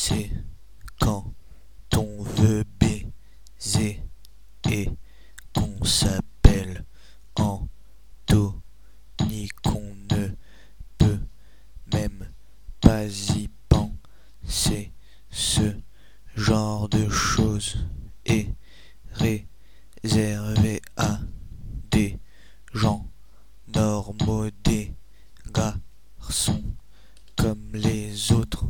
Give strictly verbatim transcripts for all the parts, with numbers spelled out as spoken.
C'est quand on veut baiser et qu'on s'appelle Anthony qu'on ne peut même pas y penser. Ce genre de choses est réservé à des gens normaux, des garçons comme les autres.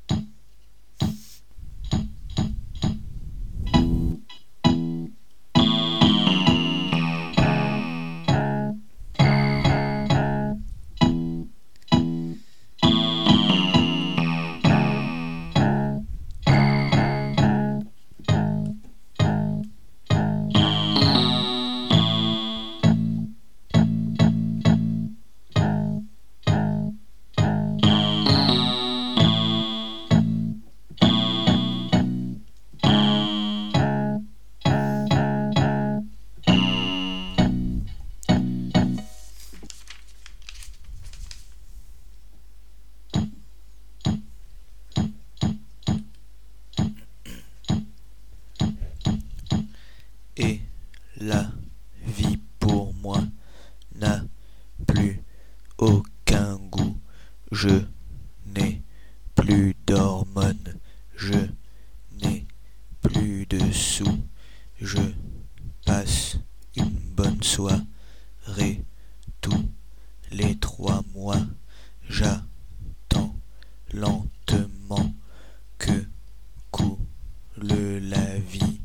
Et la vie pour moi n'a plus aucun goût. Je n'ai plus d'hormones, je n'ai plus de sous. Je passe une bonne soirée tous les trois mois. J'attends lentement que coule la vie.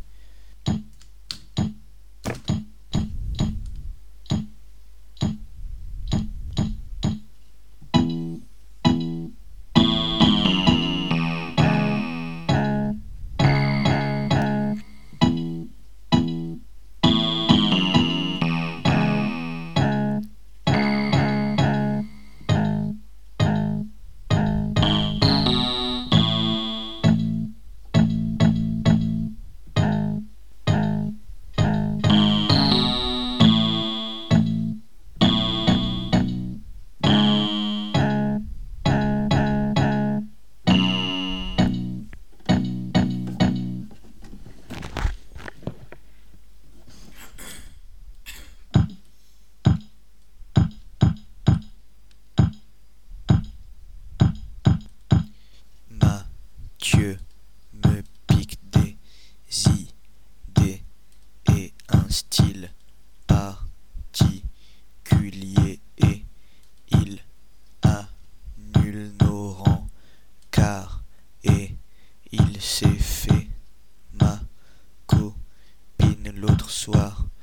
Mathieu me pique des idées et un style particulier, et il annule nos rencarts, et il s'est fait ma copine l'autre soir.